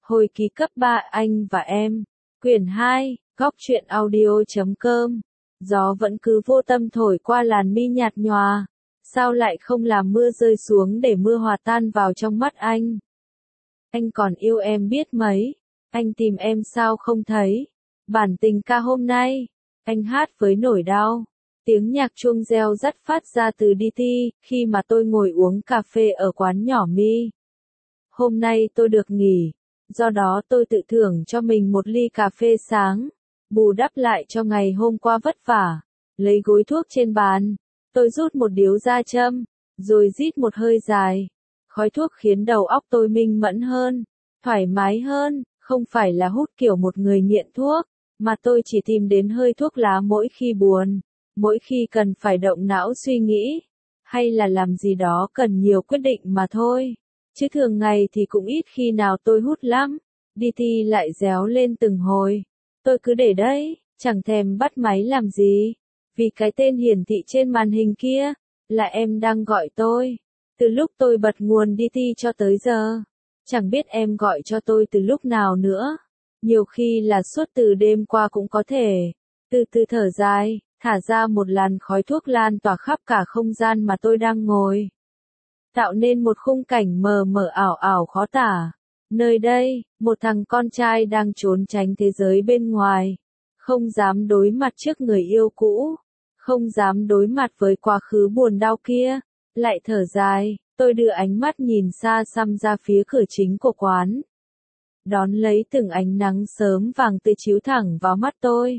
Hồi ký cấp 3 anh và em. Quyển 2, góc truyện audio.com. Gió vẫn cứ vô tâm thổi qua làn mi nhạt nhòa. Sao lại không làm mưa rơi xuống để mưa hòa tan vào trong mắt anh? Anh còn yêu em biết mấy. Anh tìm em sao không thấy. Bản tình ca hôm nay. Anh hát với nỗi đau. Tiếng nhạc chuông reo rắt phát ra từ DT, khi mà tôi ngồi uống cà phê ở quán nhỏ mi. Hôm nay tôi được nghỉ, do đó tôi tự thưởng cho mình một ly cà phê sáng, bù đắp lại cho ngày hôm qua vất vả. Lấy gối thuốc trên bàn, tôi rút một điếu ra châm, rồi rít một hơi dài. Khói thuốc khiến đầu óc tôi minh mẫn hơn, thoải mái hơn, không phải là hút kiểu một người nghiện thuốc, mà tôi chỉ tìm đến hơi thuốc lá mỗi khi buồn. Mỗi khi cần phải động não suy nghĩ, hay là làm gì đó cần nhiều quyết định mà thôi. Chứ thường ngày thì cũng ít khi nào tôi hút lắm. DT lại réo lên từng hồi. Tôi cứ để đấy, chẳng thèm bắt máy làm gì. Vì cái tên hiển thị trên màn hình kia, là em đang gọi tôi. Từ lúc tôi bật nguồn DT cho tới giờ. Chẳng biết em gọi cho tôi từ lúc nào nữa. Nhiều khi là suốt từ đêm qua cũng có thể. Từ từ thở dài. Thả ra một làn khói thuốc lan tỏa khắp cả không gian mà tôi đang ngồi. Tạo nên một khung cảnh mờ mờ ảo ảo khó tả. Nơi đây, một thằng con trai đang trốn tránh thế giới bên ngoài. Không dám đối mặt trước người yêu cũ. Không dám đối mặt với quá khứ buồn đau kia. Lại thở dài, tôi đưa ánh mắt nhìn xa xăm ra phía cửa chính của quán. Đón lấy từng ánh nắng sớm vàng tươi chiếu thẳng vào mắt tôi.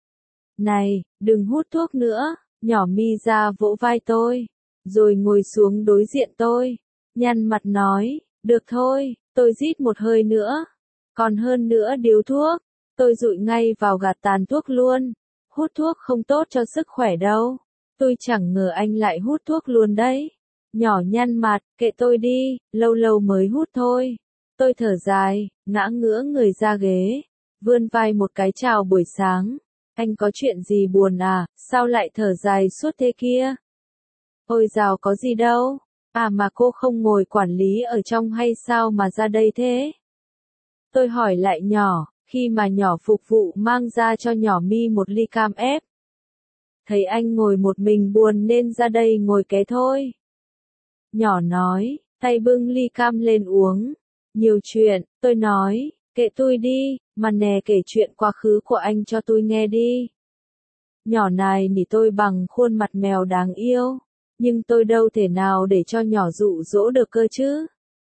Này, đừng hút thuốc nữa, nhỏ mi ra vỗ vai tôi, rồi ngồi xuống đối diện tôi, nhăn mặt nói, được thôi, tôi rít một hơi nữa, còn hơn nữa điếu thuốc, tôi dụi ngay vào gạt tàn thuốc luôn, hút thuốc không tốt cho sức khỏe đâu, tôi chẳng ngờ anh lại hút thuốc luôn đấy, nhỏ nhăn mặt, kệ tôi đi, lâu lâu mới hút thôi, tôi thở dài, ngã ngửa người ra ghế, vươn vai một cái chào buổi sáng. Anh có chuyện gì buồn à, sao lại thở dài suốt thế kia? Ôi dào có gì đâu, à mà cô không ngồi quản lý ở trong hay sao mà ra đây thế? Tôi hỏi lại nhỏ, khi mà nhỏ phục vụ mang ra cho nhỏ mi một ly cam ép. Thấy anh ngồi một mình buồn nên ra đây ngồi ké thôi. Nhỏ nói, tay bưng ly cam lên uống. Nhiều chuyện, tôi nói. Kệ tôi đi, mà nè kể chuyện quá khứ của anh cho tôi nghe đi. Nhỏ này nỉ tôi bằng khuôn mặt mèo đáng yêu, nhưng tôi đâu thể nào để cho nhỏ dụ dỗ được cơ chứ.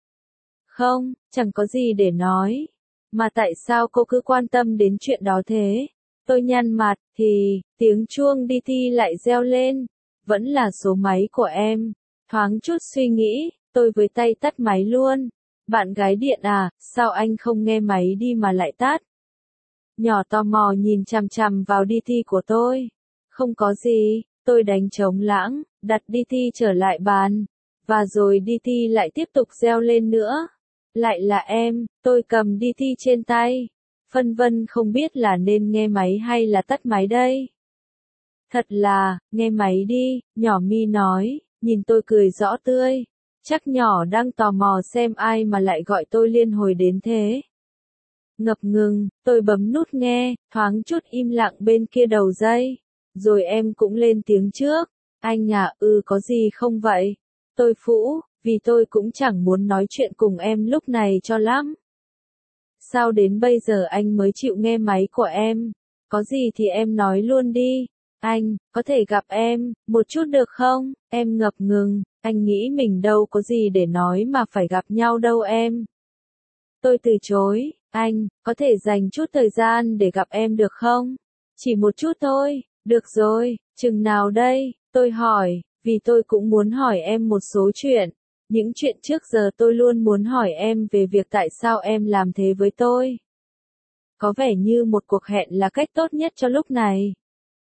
Không, chẳng có gì để nói. Mà tại sao cô cứ quan tâm đến chuyện đó thế? Tôi nhăn mặt, thì, tiếng chuông DT lại reo lên. Vẫn là số máy của em. Thoáng chút suy nghĩ, tôi với tay tắt máy luôn. Bạn gái điện à, sao anh không nghe máy đi mà lại tắt? Nhỏ tò mò nhìn chằm chằm vào DT của tôi. Không có gì, tôi đánh trống lãng, đặt DT trở lại bàn. Và rồi DT lại tiếp tục reo lên nữa. Lại là em, tôi cầm DT trên tay. Phân vân không biết là nên nghe máy hay là tắt máy đây. Thật là, nghe máy đi, nhỏ mi nói, nhìn tôi cười rõ tươi. Chắc nhỏ đang tò mò xem ai mà lại gọi tôi liên hồi đến thế. Ngập ngừng, tôi bấm nút nghe, thoáng chút im lặng bên kia đầu dây. Rồi em cũng lên tiếng trước. Anh à, có gì không vậy? Tôi phũ, vì tôi cũng chẳng muốn nói chuyện cùng em lúc này cho lắm. Sao đến bây giờ anh mới chịu nghe máy của em? Có gì thì em nói luôn đi. Anh, có thể gặp em, một chút được không? Em ngập ngừng, anh nghĩ mình đâu có gì để nói mà phải gặp nhau đâu em. Tôi từ chối, anh, có thể dành chút thời gian để gặp em được không? Chỉ một chút thôi, được rồi, chừng nào đây? Tôi hỏi, vì tôi cũng muốn hỏi em một số chuyện. Những chuyện trước giờ tôi luôn muốn hỏi em về việc tại sao em làm thế với tôi. Có vẻ như một cuộc hẹn là cách tốt nhất cho lúc này.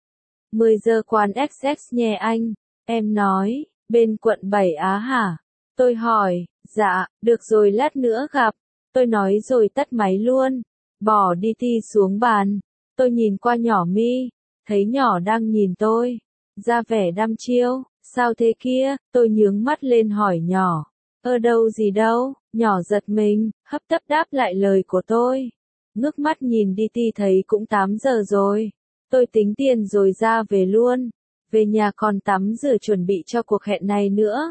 10 giờ quán XX nhé anh. Em nói, bên quận 7 Á hả? Tôi hỏi, dạ, được rồi lát nữa gặp. Tôi nói rồi tắt máy luôn. Bỏ DT xuống bàn. Tôi nhìn qua nhỏ mi. Thấy nhỏ đang nhìn tôi. Ra vẻ đăm chiêu. Sao thế kia? Tôi nhướng mắt lên hỏi nhỏ. Đâu gì đâu. Nhỏ giật mình, hấp tấp đáp lại lời của tôi. Ngước mắt nhìn đi ti thấy cũng 8 giờ rồi. Tôi tính tiền rồi ra về luôn. Về nhà còn tắm rửa chuẩn bị cho cuộc hẹn này nữa.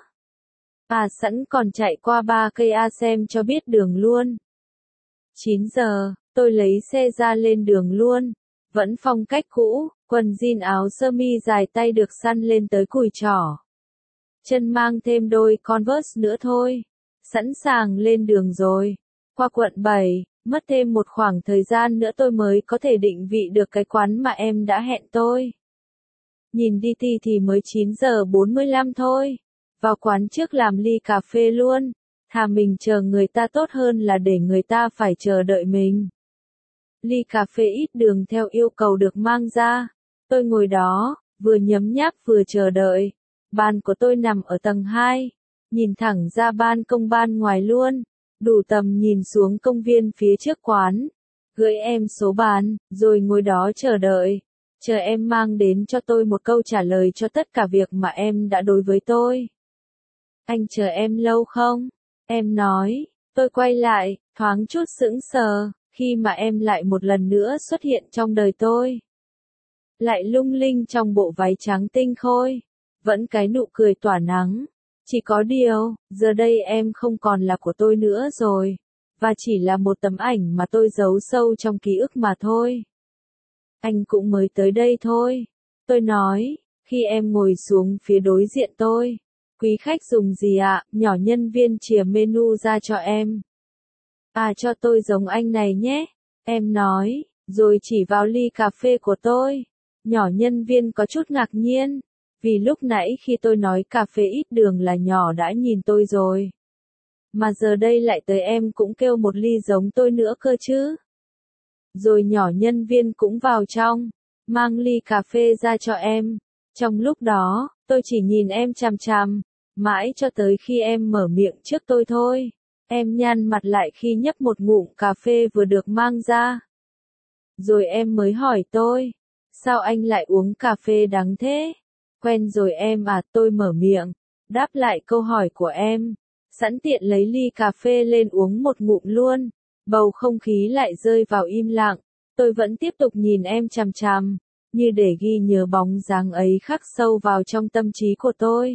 Sẵn còn chạy qua 3 cây xem cho biết đường luôn. 9 giờ, tôi lấy xe ra lên đường luôn. Vẫn phong cách cũ, quần jean áo sơ mi dài tay được săn lên tới cùi chỏ. Chân mang thêm đôi Converse nữa thôi. Sẵn sàng lên đường rồi. Qua quận 7, mất thêm một khoảng thời gian nữa tôi mới có thể định vị được cái quán mà em đã hẹn tôi. Nhìn đi thì mới 9 giờ 45 thôi. Vào quán trước làm ly cà phê luôn. Thà mình chờ người ta tốt hơn là để người ta phải chờ đợi mình. Ly cà phê ít đường theo yêu cầu được mang ra. Tôi ngồi đó, vừa nhấm nháp vừa chờ đợi. Bàn của tôi nằm ở tầng 2. Nhìn thẳng ra ban công ban ngoài luôn. Đủ tầm nhìn xuống công viên phía trước quán. Gửi em số bàn, rồi ngồi đó chờ đợi. Chờ em mang đến cho tôi một câu trả lời cho tất cả việc mà em đã đối với tôi. Anh chờ em lâu không? Em nói. Tôi quay lại, thoáng chút sững sờ, khi mà em lại một lần nữa xuất hiện trong đời tôi. Lại lung linh trong bộ váy trắng tinh khôi. Vẫn cái nụ cười tỏa nắng. Chỉ có điều, giờ đây em không còn là của tôi nữa rồi. Và chỉ là một tấm ảnh mà tôi giấu sâu trong ký ức mà thôi. Anh cũng mới tới đây thôi. Tôi nói, khi em ngồi xuống phía đối diện tôi. Quý khách dùng gì ạ? Nhỏ nhân viên chìa menu ra cho em. Cho tôi giống anh này nhé. Em nói, rồi chỉ vào ly cà phê của tôi. Nhỏ nhân viên có chút ngạc nhiên. Vì lúc nãy khi tôi nói cà phê ít đường là nhỏ đã nhìn tôi rồi. Mà giờ đây lại tới em cũng kêu một ly giống tôi nữa cơ chứ. Rồi nhỏ nhân viên cũng vào trong, mang ly cà phê ra cho em. Trong lúc đó, tôi chỉ nhìn em chằm chằm, mãi cho tới khi em mở miệng trước tôi thôi. Em nhăn mặt lại khi nhấp một ngụm cà phê vừa được mang ra. Rồi em mới hỏi tôi, sao anh lại uống cà phê đắng thế? Quen rồi em à, tôi mở miệng, đáp lại câu hỏi của em. Sẵn tiện lấy ly cà phê lên uống một ngụm luôn. Bầu không khí lại rơi vào im lặng. Tôi vẫn tiếp tục nhìn em chằm chằm, như để ghi nhớ bóng dáng ấy khắc sâu vào trong tâm trí của tôi.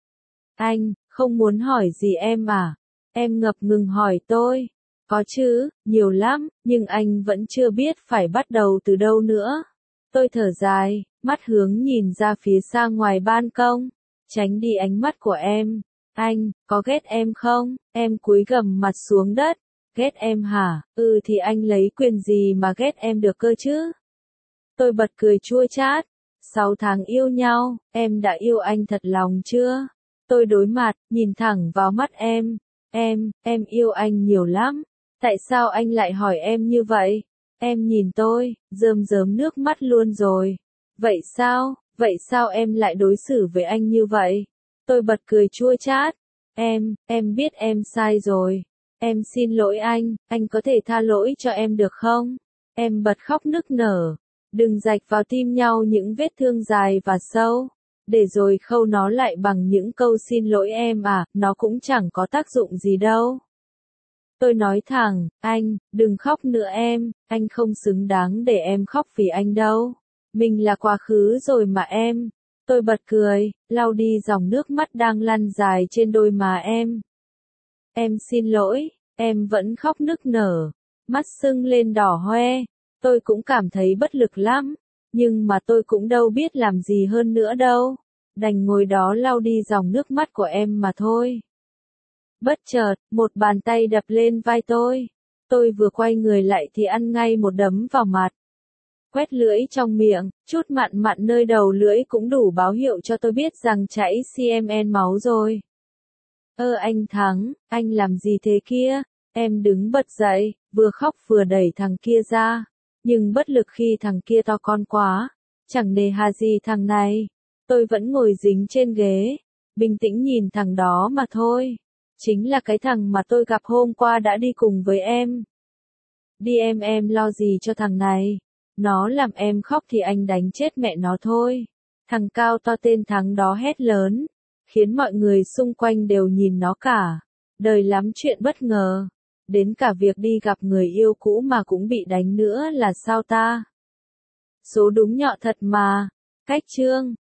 Anh, không muốn hỏi gì em à? Em ngập ngừng hỏi tôi. Có chứ, nhiều lắm, nhưng anh vẫn chưa biết phải bắt đầu từ đâu nữa. Tôi thở dài, mắt hướng nhìn ra phía xa ngoài ban công, tránh đi ánh mắt của em. Anh, có ghét em không? Em cúi gằm mặt xuống đất. Ghét em hả? Thì anh lấy quyền gì mà ghét em được cơ chứ? Tôi bật cười chua chát. 6 tháng yêu nhau, em đã yêu anh thật lòng chưa? Tôi đối mặt, nhìn thẳng vào mắt em. Em yêu anh nhiều lắm. Tại sao anh lại hỏi em như vậy? Em nhìn tôi, rơm rớm nước mắt luôn rồi. Vậy sao em lại đối xử với anh như vậy? Tôi bật cười chua chát. Em biết em sai rồi. Em xin lỗi anh có thể tha lỗi cho em được không? Em bật khóc nức nở. Đừng rạch vào tim nhau những vết thương dài và sâu. Để rồi khâu nó lại bằng những câu xin lỗi em à, nó cũng chẳng có tác dụng gì đâu. Tôi nói thẳng, anh, đừng khóc nữa em, anh không xứng đáng để em khóc vì anh đâu. Mình là quá khứ rồi mà em. Tôi bật cười, lau đi dòng nước mắt đang lăn dài trên đôi má em. Em xin lỗi, em vẫn khóc nức nở, mắt sưng lên đỏ hoe. Tôi cũng cảm thấy bất lực lắm, nhưng mà tôi cũng đâu biết làm gì hơn nữa đâu. Đành ngồi đó lau đi dòng nước mắt của em mà thôi. Bất chợt, một bàn tay đập lên vai tôi. Tôi vừa quay người lại thì ăn ngay một đấm vào mặt. Quét lưỡi trong miệng, chút mặn mặn nơi đầu lưỡi cũng đủ báo hiệu cho tôi biết rằng chảy cm máu rồi. Anh Thắng, anh làm gì thế kia? Em đứng bật dậy, vừa khóc vừa đẩy thằng kia ra. Nhưng bất lực khi thằng kia to con quá. Chẳng nề hà gì thằng này. Tôi vẫn ngồi dính trên ghế. Bình tĩnh nhìn thằng đó mà thôi. Chính là cái thằng mà tôi gặp hôm qua đã đi cùng với em. Đi em lo gì cho thằng này. Nó làm em khóc thì anh đánh chết mẹ nó thôi. Thằng cao to tên Thắng đó hét lớn. Khiến mọi người xung quanh đều nhìn nó cả. Đời lắm chuyện bất ngờ. Đến cả việc đi gặp người yêu cũ mà cũng bị đánh nữa là sao ta? Số đúng nhọ thật mà. Cách chương